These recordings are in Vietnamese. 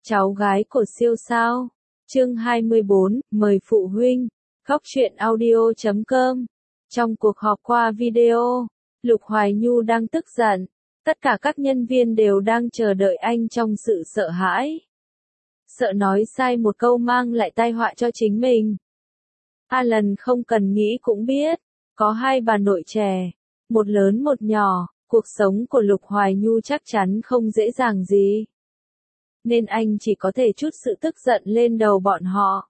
Cháu gái của siêu sao. Chương 24, mời phụ huynh. Góc truyện audio.com. Trong cuộc họp qua video, Lục Hoài Nhu đang tức giận. Tất cả các nhân viên đều đang chờ đợi anh trong sự sợ hãi. Sợ nói sai một câu mang lại tai họa cho chính mình. Alan không cần nghĩ cũng biết, có hai bà nội trẻ, một lớn một nhỏ, cuộc sống của Lục Hoài Nhu chắc chắn không dễ dàng gì. Nên anh chỉ có thể trút sự tức giận lên đầu bọn họ.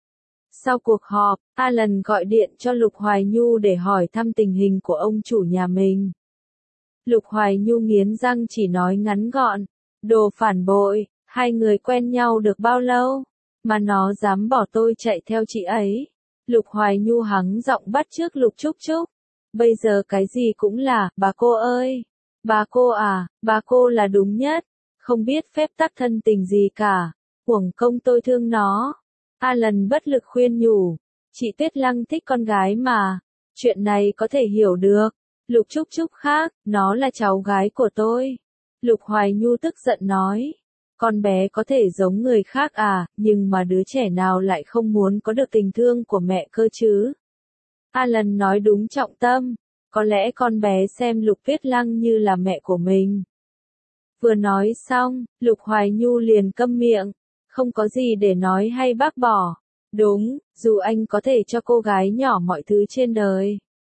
Sau cuộc họp, Alan gọi điện cho Lục Hoài Nhu để hỏi thăm tình hình của ông chủ nhà mình. Lục Hoài Nhu nghiến răng chỉ nói ngắn gọn, đồ phản bội, hai người quen nhau được bao lâu, mà nó dám bỏ tôi chạy theo chị ấy. Lục Hoài Nhu hắng giọng bắt chước Lục Trúc Trúc. Bây giờ cái gì cũng là, bà cô ơi. Bà cô à, bà cô là đúng nhất. Không biết phép tắc thân tình gì cả. Uổng công tôi thương nó. Alan bất lực khuyên nhủ. Chị Tuyết Lăng thích con gái mà. Chuyện này có thể hiểu được. Lục Trúc Trúc khác, nó là cháu gái của tôi. Lục Hoài Nhu tức giận nói. Con bé có thể giống người khác à, nhưng mà đứa trẻ nào lại không muốn có được tình thương của mẹ cơ chứ? Alan nói đúng trọng tâm. Có lẽ con bé xem Lục Tuyết Lăng như là mẹ của mình. Vừa nói xong, Lục Hoài Nhu liền câm miệng. Không có gì để nói hay bác bỏ. Đúng, dù anh có thể cho cô gái nhỏ mọi thứ trên đời.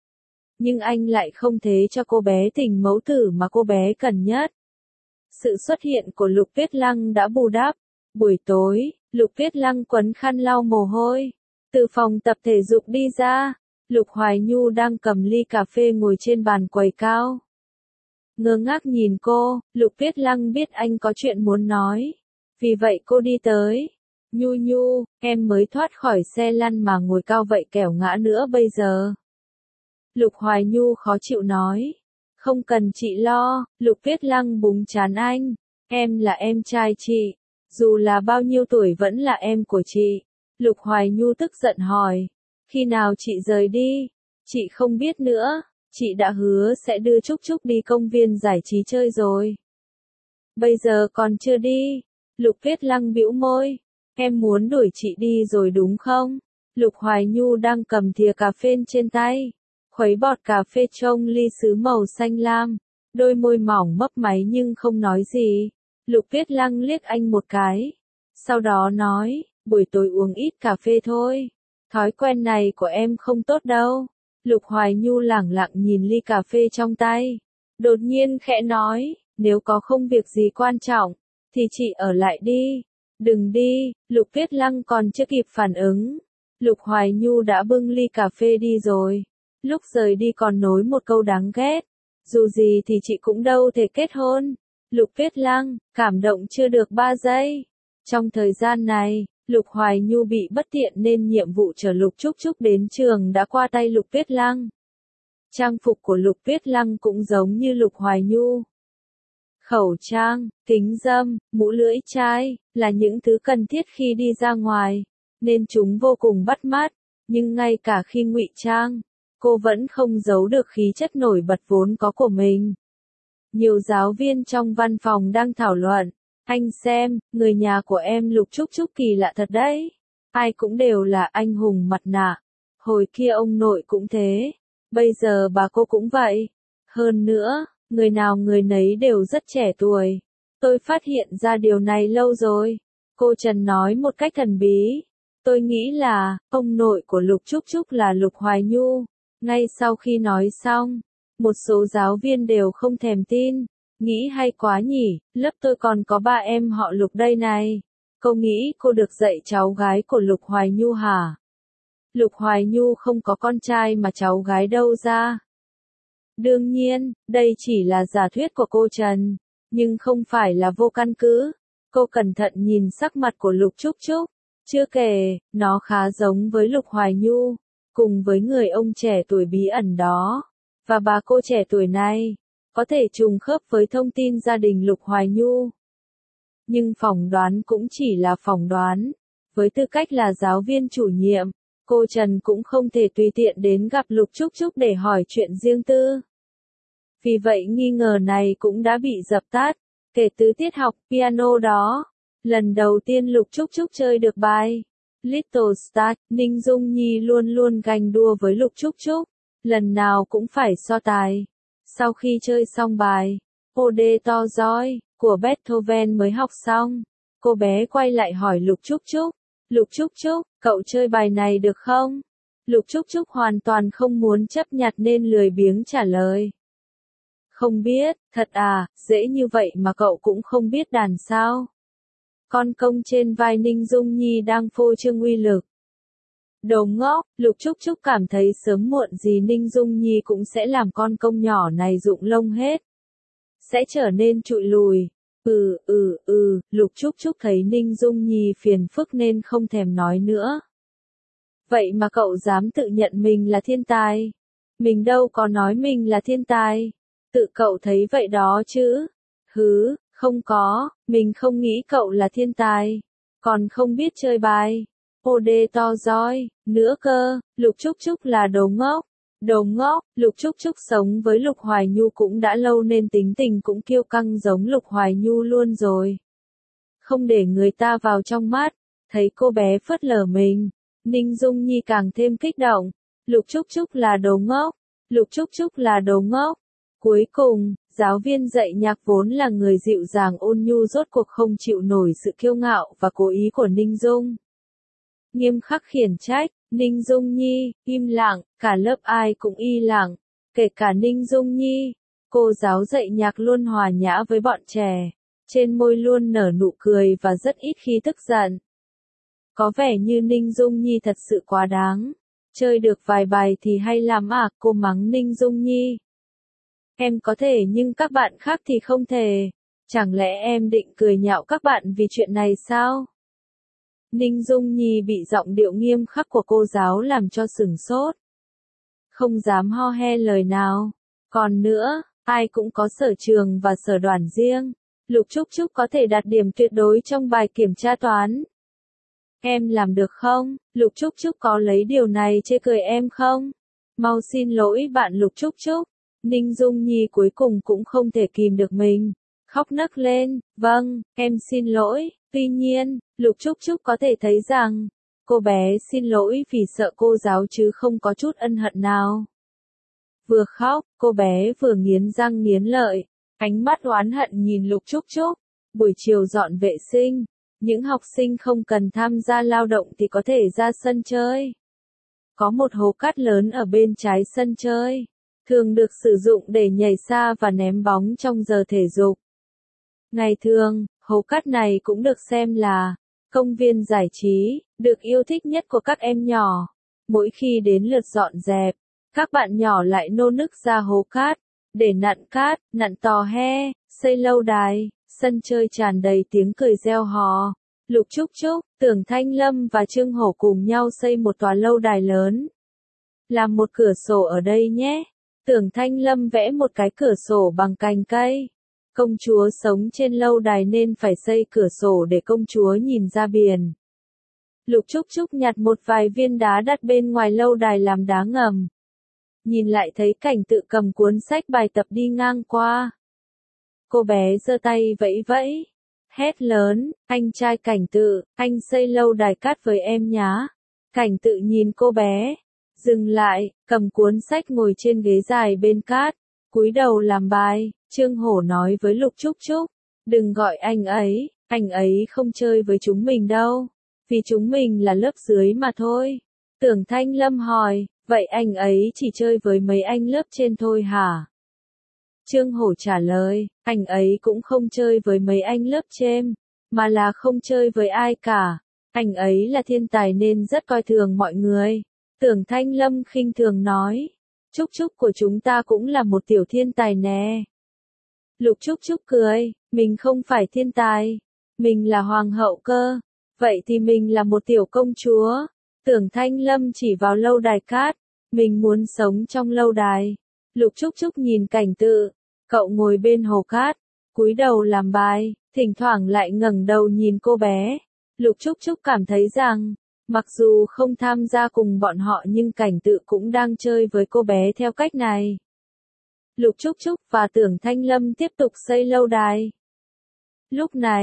Nhưng anh lại không thể cho cô bé tình mẫu tử mà cô bé cần nhất. Sự xuất hiện của Lục Tuyết Lăng đã bù đắp. Buổi tối, Lục Tuyết Lăng quấn khăn lau mồ hôi. Từ phòng tập thể dục đi ra, Lục Hoài Nhu đang cầm ly cà phê ngồi trên bàn quầy cao. Ngơ ngác nhìn cô, Lục Tuyết Lăng biết anh có chuyện muốn nói. Vì vậy cô đi tới. Nhu Nhu, em mới thoát khỏi xe lăn mà ngồi cao vậy kẻo ngã nữa bây giờ. Lục Hoài Nhu khó chịu nói. Không cần chị lo, Lục Tuyết Lăng búng trán anh. Em là em trai chị. Dù là bao nhiêu tuổi vẫn là em của chị. Lục Hoài Nhu tức giận hỏi. Khi nào chị rời đi? Chị không biết nữa. Chị đã hứa sẽ đưa Trúc Trúc đi công viên giải trí chơi rồi. Bây giờ còn chưa đi. Lục Tuyết Lăng bĩu môi. Em muốn đuổi chị đi rồi đúng không? Lục Hoài Nhu đang cầm thìa cà phê trên tay. Khuấy bọt cà phê trong ly sứ màu xanh lam. Đôi môi mỏng mấp máy nhưng không nói gì. Lục Tuyết Lăng liếc anh một cái. Sau đó nói, buổi tối uống ít cà phê thôi. Thói quen này của em không tốt đâu. Lục Hoài Nhu lẳng lặng nhìn ly cà phê trong tay. Đột nhiên khẽ nói, nếu có không việc gì quan trọng, thì chị ở lại đi. Đừng đi, Lục Tuyết Lăng còn chưa kịp phản ứng. Lục Hoài Nhu đã bưng ly cà phê đi rồi. Lúc rời đi còn nối một câu đáng ghét. Dù gì thì chị cũng đâu thể kết hôn. Lục Tuyết Lăng, cảm động chưa được 3 giây. Trong thời gian này, Lục Hoài Nhu bị bất tiện nên nhiệm vụ chở Lục Trúc Trúc đến trường đã qua tay Lục Tuyết Lăng. Trang phục của Lục Tuyết Lăng cũng giống như Lục Hoài Nhu. Khẩu trang, kính râm, mũ lưỡi chai, là những thứ cần thiết khi đi ra ngoài, nên chúng vô cùng bắt mắt, nhưng ngay cả khi ngụy trang, cô vẫn không giấu được khí chất nổi bật vốn có của mình. Nhiều giáo viên trong văn phòng đang thảo luận. Anh xem, người nhà của em Lục Trúc Trúc kỳ lạ thật đấy. Ai cũng đều là anh hùng mặt nạ. Hồi kia ông nội cũng thế. Bây giờ bà cô cũng vậy. Hơn nữa, người nào người nấy đều rất trẻ tuổi. Tôi phát hiện ra điều này lâu rồi. Cô Trần nói một cách thần bí. Tôi nghĩ là, ông nội của Lục Trúc Trúc là Lục Hoài Nhu. Ngay sau khi nói xong, một số giáo viên đều không thèm tin. Nghĩ hay quá nhỉ, lớp tôi còn có 3 em họ Lục đây này. Cô nghĩ cô được dạy cháu gái của Lục Hoài Nhu hả? Lục Hoài Nhu không có con trai mà cháu gái đâu ra. Đương nhiên, đây chỉ là giả thuyết của cô Trần, nhưng không phải là vô căn cứ. Cô cẩn thận nhìn sắc mặt của Lục Trúc Trúc. Chưa kể, nó khá giống với Lục Hoài Nhu, cùng với người ông trẻ tuổi bí ẩn đó. Và bà cô trẻ tuổi này có thể trùng khớp với thông tin gia đình Lục Hoài Nhu. Nhưng phỏng đoán cũng chỉ là phỏng đoán. Với tư cách là giáo viên chủ nhiệm, cô Trần cũng không thể tùy tiện đến gặp Lục Trúc Trúc để hỏi chuyện riêng tư. Vì vậy nghi ngờ này cũng đã bị dập tắt. Kể từ tiết học piano đó, Lần đầu tiên Lục Trúc Trúc chơi được bài Little Star, Ninh Dung Nhi luôn luôn ganh đua với Lục Trúc Trúc, lần nào cũng phải so tài. Sau khi chơi xong bài Ode to Joy của Beethoven mới học xong, cô bé quay lại hỏi Lục Trúc Trúc, Lục Trúc Trúc, cậu chơi bài này được không? Lục Trúc Trúc hoàn toàn không muốn chấp nhặt nên lười biếng trả lời. Không biết, thật à, dễ như vậy mà cậu cũng không biết đàn sao? Con công trên vai Ninh Dung Nhi đang phô trương uy lực. Đồ ngốc, Lục Trúc Trúc cảm thấy sớm muộn gì Ninh Dung Nhi cũng sẽ làm con công nhỏ này rụng lông hết. Sẽ trở nên trụi lùi. Lục Trúc Trúc thấy Ninh Dung Nhi phiền phức nên không thèm nói nữa. Vậy mà cậu dám tự nhận mình là thiên tài. Mình đâu có nói mình là thiên tài. Tự cậu thấy vậy đó chứ. Hứ, không có, mình không nghĩ cậu là thiên tài. Còn không biết chơi bài Ode to Joy nữa cơ. Lục Trúc Trúc là đồ ngốc. Đồ ngốc, Lục Trúc Trúc sống với Lục Hoài Nhu cũng đã lâu nên tính tình cũng kiêu căng giống Lục Hoài Nhu luôn rồi. Không để người ta vào trong mắt, thấy cô bé phớt lờ mình, Ninh Dung Nhi càng thêm kích động. Lục Trúc Trúc là đồ ngốc, Lục Trúc Trúc là đồ ngốc. Cuối cùng, giáo viên dạy nhạc vốn là người dịu dàng ôn nhu rốt cuộc không chịu nổi sự kiêu ngạo và cố ý của Ninh Dung. Nghiêm khắc khiển trách, Ninh Dung Nhi, im lặng, cả lớp ai cũng im lặng, kể cả Ninh Dung Nhi. Cô giáo dạy nhạc luôn hòa nhã với bọn trẻ, trên môi luôn nở nụ cười và rất ít khi tức giận. Có vẻ như Ninh Dung Nhi thật sự quá đáng. Chơi được vài bài thì hay lắm à, cô mắng Ninh Dung Nhi. Em có thể nhưng các bạn khác thì không thể. Chẳng lẽ em định cười nhạo các bạn vì chuyện này sao? Ninh Dung Nhi bị giọng điệu nghiêm khắc của cô giáo làm cho sửng sốt. Không dám ho he lời nào. Còn nữa, ai cũng có sở trường và sở đoản riêng. Lục Trúc Trúc có thể đạt điểm tuyệt đối trong bài kiểm tra toán. Em làm được không? Lục Trúc Trúc có lấy điều này chê cười em không? Mau xin lỗi bạn Lục Trúc Trúc. Ninh Dung Nhi cuối cùng cũng không thể kìm được mình. Khóc nấc lên, vâng, em xin lỗi. Tuy nhiên, Lục Trúc Trúc có thể thấy rằng, cô bé xin lỗi vì sợ cô giáo chứ không có chút ân hận nào. Vừa khóc, cô bé vừa nghiến răng nghiến lợi, ánh mắt oán hận nhìn Lục Trúc Trúc. Buổi chiều dọn vệ sinh, những học sinh không cần tham gia lao động thì có thể ra sân chơi. Có một hố cát lớn ở bên trái sân chơi, thường được sử dụng để nhảy xa và ném bóng trong giờ thể dục. Ngày thường, hố cát này cũng được xem là công viên giải trí, được yêu thích nhất của các em nhỏ. Mỗi khi đến lượt dọn dẹp, các bạn nhỏ lại nô nức ra hố cát, để nặn cát, nặn tò he, xây lâu đài, sân chơi tràn đầy tiếng cười reo hò. Lục Trúc Trúc, Tưởng Thanh Lâm và Trương Hổ cùng nhau xây một tòa lâu đài lớn. Làm một cửa sổ ở đây nhé. Tưởng Thanh Lâm vẽ một cái cửa sổ bằng cành cây. Công chúa sống trên lâu đài nên phải xây cửa sổ để công chúa nhìn ra biển. Lục Trúc Trúc nhặt một vài viên đá đặt bên ngoài lâu đài làm đá ngầm. Nhìn lại thấy Cảnh Tự cầm cuốn sách bài tập đi ngang qua. Cô bé giơ tay vẫy vẫy, hét lớn, anh trai Cảnh Tự, anh xây lâu đài cát với em nhá. Cảnh Tự nhìn cô bé, dừng lại, cầm cuốn sách ngồi trên ghế dài bên cát, cúi đầu làm bài. Trương Hổ nói với Lục Trúc Trúc, đừng gọi anh ấy không chơi với chúng mình đâu, vì chúng mình là lớp dưới mà thôi. Tưởng Thanh Lâm hỏi, vậy anh ấy chỉ chơi với mấy anh lớp trên thôi hả? Trương Hổ trả lời, anh ấy cũng không chơi với mấy anh lớp trên, mà là không chơi với ai cả. Anh ấy là thiên tài nên rất coi thường mọi người. Tưởng Thanh Lâm khinh thường nói, Trúc Trúc của chúng ta cũng là một tiểu thiên tài nè. Lục Trúc Trúc cười, mình không phải thiên tài, mình là hoàng hậu cơ, vậy thì mình là một tiểu công chúa. Tưởng Thanh Lâm chỉ vào lâu đài cát, mình muốn sống trong lâu đài. Lục Trúc Trúc nhìn Cảnh Tự, cậu ngồi bên hồ cát, cúi đầu làm bài, thỉnh thoảng lại ngẩng đầu nhìn cô bé. Lục Trúc Trúc cảm thấy rằng, mặc dù không tham gia cùng bọn họ nhưng Cảnh Tự cũng đang chơi với cô bé theo cách này. Lục Trúc Trúc và Tưởng Thanh Lâm tiếp tục xây lâu đài. Lúc này,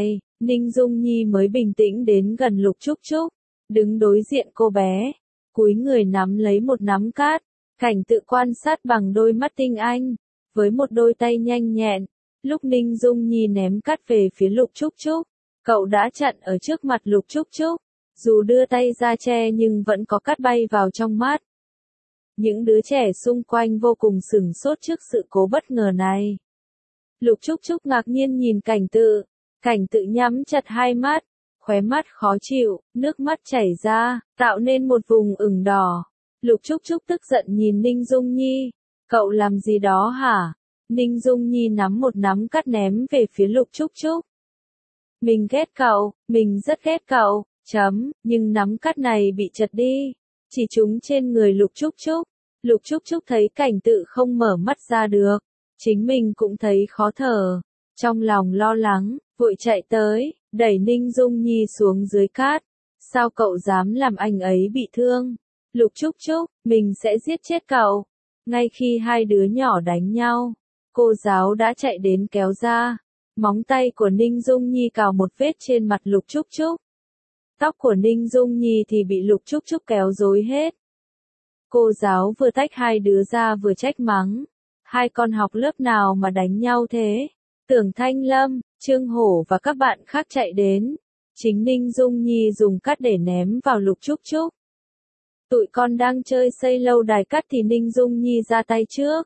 Ninh Dung Nhi mới bình tĩnh đến gần Lục Trúc Trúc, đứng đối diện cô bé, cúi người nắm lấy một nắm cát, Cảnh Tự quan sát bằng đôi mắt tinh anh, với một đôi tay nhanh nhẹn, lúc Ninh Dung Nhi ném cát về phía Lục Trúc Trúc, cậu đã chặn ở trước mặt Lục Trúc Trúc, dù đưa tay ra che nhưng vẫn có cát bay vào trong mắt. Những đứa trẻ xung quanh vô cùng sửng sốt trước sự cố bất ngờ này. Lục Trúc Trúc ngạc nhiên nhìn Cảnh Tự nhắm chặt hai mắt, khóe mắt khó chịu, nước mắt chảy ra, tạo nên một vùng ửng đỏ. Lục Trúc Trúc tức giận nhìn Ninh Dung Nhi, cậu làm gì đó hả? Ninh Dung Nhi nắm một nắm cát ném về phía Lục Trúc Trúc. Mình ghét cậu, mình rất ghét cậu, nhưng nắm cát này bị trật đi, chỉ trúng trên người Lục Trúc Trúc. Lục Trúc Trúc thấy Cảnh Tự không mở mắt ra được, chính mình cũng thấy khó thở, trong lòng lo lắng, vội chạy tới, đẩy Ninh Dung Nhi xuống dưới cát. Sao cậu dám làm anh ấy bị thương? Lục Trúc Trúc, mình sẽ giết chết cậu. Ngay khi hai đứa nhỏ đánh nhau, cô giáo đã chạy đến kéo ra. Móng tay của Ninh Dung Nhi cào một vết trên mặt Lục Trúc Trúc. Tóc của Ninh Dung Nhi thì bị Lục Trúc Trúc kéo rối hết. Cô giáo vừa tách hai đứa ra vừa trách mắng. Hai con học lớp nào mà đánh nhau thế? Tưởng Thanh Lâm, Trương Hổ và các bạn khác chạy đến. Chính Ninh Dung Nhi dùng cát để ném vào Lục Trúc Trúc. Tụi con đang chơi xây lâu đài cát thì Ninh Dung Nhi ra tay trước.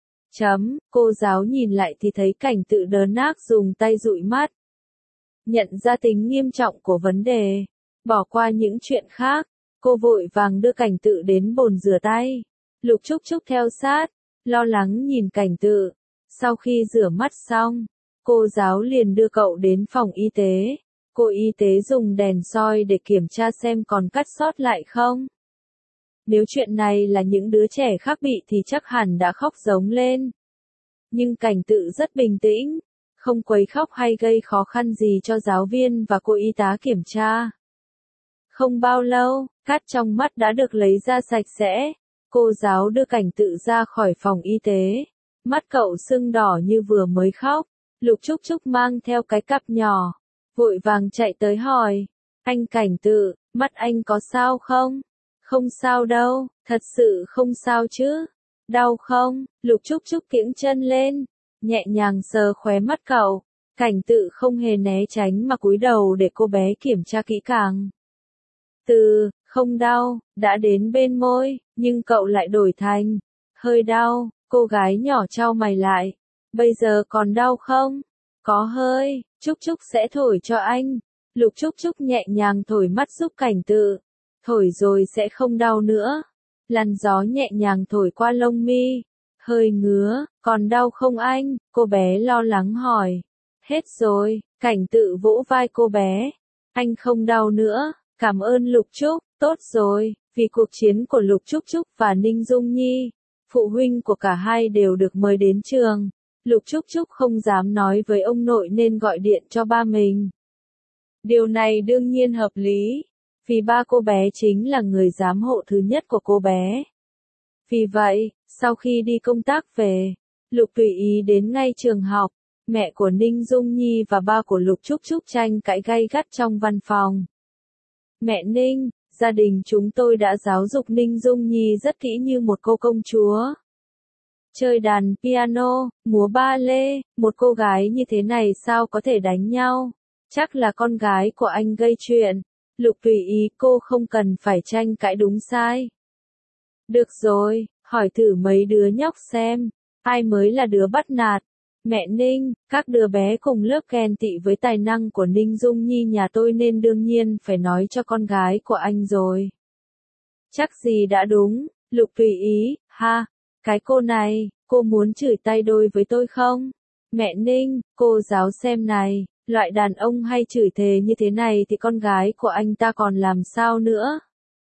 Cô giáo nhìn lại thì thấy Cảnh Tự đờ nác dùng tay dụi mắt. Nhận ra tính nghiêm trọng của vấn đề, bỏ qua những chuyện khác, cô vội vàng đưa Cảnh Tự đến bồn rửa tay. Lục Trúc Trúc theo sát, lo lắng nhìn Cảnh Tự. Sau khi rửa mắt xong, cô giáo liền đưa cậu đến phòng y tế. Cô y tế dùng đèn soi để kiểm tra xem còn cát sót lại không. Nếu chuyện này là những đứa trẻ khác bị thì chắc hẳn đã khóc rống lên. Nhưng Cảnh Tự rất bình tĩnh, không quấy khóc hay gây khó khăn gì cho giáo viên và cô y tá kiểm tra. Không bao lâu, cát trong mắt đã được lấy ra sạch sẽ. Cô giáo đưa Cảnh Tự ra khỏi phòng y tế. Mắt cậu sưng đỏ như vừa mới khóc. Lục Trúc Trúc mang theo cái cặp nhỏ, vội vàng chạy tới hỏi. Anh Cảnh Tự, mắt anh có sao không? Không sao đâu, thật sự không sao chứ. Đau không? Lục Trúc Trúc kiễng chân lên, nhẹ nhàng sờ khóe mắt cậu. Cảnh Tự không hề né tránh mà cúi đầu để cô bé kiểm tra kỹ càng. Không đau, đã đến bên môi, nhưng cậu lại đổi thành hơi đau. Cô gái nhỏ chau mày lại. Bây giờ còn đau không? Có hơi, Trúc Trúc sẽ thổi cho anh. Lục Trúc Trúc nhẹ nhàng thổi mắt giúp Cảnh Tự. Thổi rồi sẽ không đau nữa. Làn gió nhẹ nhàng thổi qua lông mi. Hơi ngứa, còn đau không anh? Cô bé lo lắng hỏi. Hết rồi, Cảnh Tự vỗ vai cô bé. Anh không đau nữa, cảm ơn Lục Trúc, tốt rồi, vì cuộc chiến của Lục Trúc Trúc và Ninh Dung Nhi. Phụ huynh của cả hai đều được mời đến trường. Lục Trúc Trúc không dám nói với ông nội nên gọi điện cho ba mình. Điều này đương nhiên hợp lý, vì ba cô bé chính là người giám hộ thứ nhất của cô bé. Vì vậy, sau khi đi công tác về, Lục tùy ý đến ngay trường học. Mẹ của Ninh Dung Nhi và ba của Lục Trúc Trúc tranh cãi gay gắt trong văn phòng. Mẹ Ninh, gia đình chúng tôi đã giáo dục Ninh Dung Nhi rất kỹ như một cô công chúa. Chơi đàn piano, múa ba lê, một cô gái như thế này sao có thể đánh nhau? Chắc là con gái của anh gây chuyện. Lục tùy ý, cô không cần phải tranh cãi đúng sai. Được rồi, hỏi thử mấy đứa nhóc xem, ai mới là đứa bắt nạt. Mẹ Ninh, các đứa bé cùng lớp ghen tị với tài năng của Ninh Dung Nhi nhà tôi nên đương nhiên phải nói cho con gái của anh rồi. Chắc gì đã đúng, Lục tùy ý, ha, cái cô này, cô muốn chửi tay đôi với tôi không? Mẹ Ninh, cô giáo xem này, loại đàn ông hay chửi thề như thế này thì con gái của anh ta còn làm sao nữa?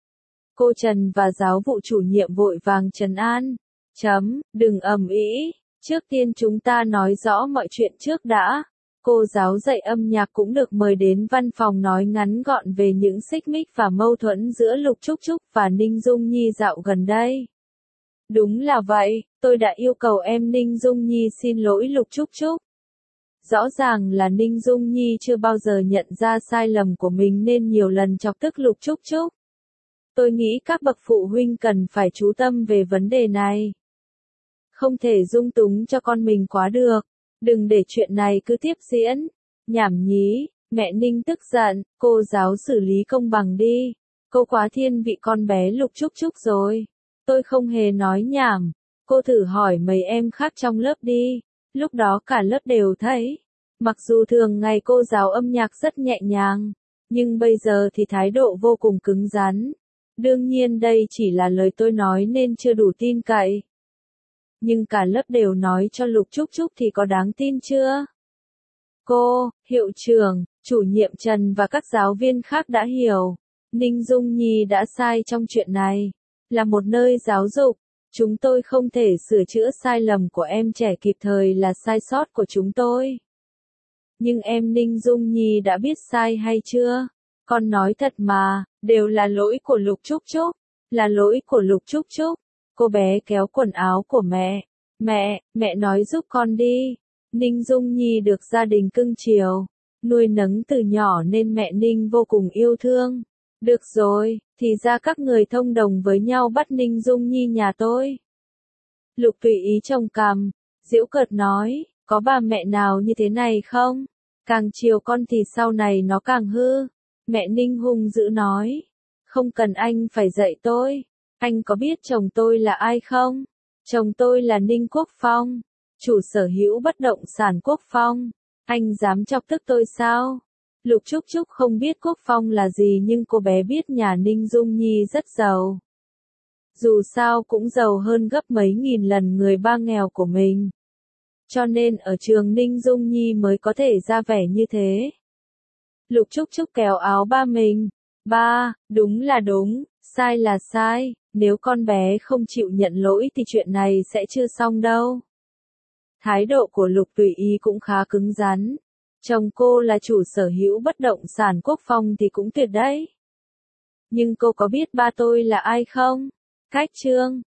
Cô Trần và giáo vụ chủ nhiệm vội vàng trấn an. Đừng ầm ĩ. Trước tiên chúng ta nói rõ mọi chuyện trước đã. Cô giáo dạy âm nhạc cũng được mời đến văn phòng nói ngắn gọn về những xích mích và mâu thuẫn giữa Lục Trúc Trúc và Ninh Dung Nhi dạo gần đây. Đúng là vậy, tôi đã yêu cầu em Ninh Dung Nhi xin lỗi Lục Trúc Trúc. Rõ ràng là Ninh Dung Nhi chưa bao giờ nhận ra sai lầm của mình nên nhiều lần chọc tức Lục Trúc Trúc. Tôi nghĩ các bậc phụ huynh cần phải chú tâm về vấn đề này. Không thể dung túng cho con mình quá được. Đừng để chuyện này cứ tiếp diễn. Nhảm nhí, mẹ Ninh tức giận, cô giáo xử lý công bằng đi. Cô quá thiên vị con bé Lục Trúc Trúc rồi. Tôi không hề nói nhảm. Cô thử hỏi mấy em khác trong lớp đi. Lúc đó cả lớp đều thấy. Mặc dù thường ngày cô giáo âm nhạc rất nhẹ nhàng, nhưng bây giờ thì thái độ vô cùng cứng rắn. Đương nhiên đây chỉ là lời tôi nói nên chưa đủ tin cậy. Nhưng cả lớp đều nói cho Lục Trúc Trúc thì có đáng tin chưa? Cô, hiệu trưởng, chủ nhiệm Trần và các giáo viên khác đã hiểu. Ninh Dung Nhi đã sai trong chuyện này. Là một nơi giáo dục, chúng tôi không thể sửa chữa sai lầm của em trẻ kịp thời là sai sót của chúng tôi. Nhưng em Ninh Dung Nhi đã biết sai hay chưa? Con nói thật mà, đều là lỗi của Lục Trúc Trúc. Là lỗi của Lục Trúc Trúc. Cô bé kéo quần áo của mẹ. Mẹ nói giúp con đi. Ninh Dung Nhi được gia đình cưng chiều, nuôi nấng từ nhỏ nên mẹ Ninh vô cùng yêu thương. Được rồi, thì ra các người thông đồng với nhau bắt Ninh Dung Nhi nhà tôi. Lục tùy ý trông cằm, giễu cợt nói, có bà mẹ nào như thế này không? Càng chiều con thì sau này nó càng hư. Mẹ Ninh hung dữ nói, không cần anh phải dạy tôi. Anh có biết chồng tôi là ai không? Chồng tôi là Ninh Quốc Phong, chủ sở hữu bất động sản Quốc Phong. Anh dám chọc tức tôi sao? Lục Trúc Trúc không biết Quốc Phong là gì nhưng cô bé biết nhà Ninh Dung Nhi rất giàu. Dù sao cũng giàu hơn gấp mấy nghìn lần người ba nghèo của mình. Cho nên ở trường Ninh Dung Nhi mới có thể ra vẻ như thế. Lục Trúc Trúc kéo áo ba mình. Ba, đúng là đúng, sai là sai, nếu con bé không chịu nhận lỗi thì chuyện này sẽ chưa xong đâu. Thái độ của Lục tùy ý cũng khá cứng rắn. Chồng cô là chủ sở hữu bất động sản Quốc Phong thì cũng tuyệt đấy. Nhưng cô có biết ba tôi là ai không? Cách Trương,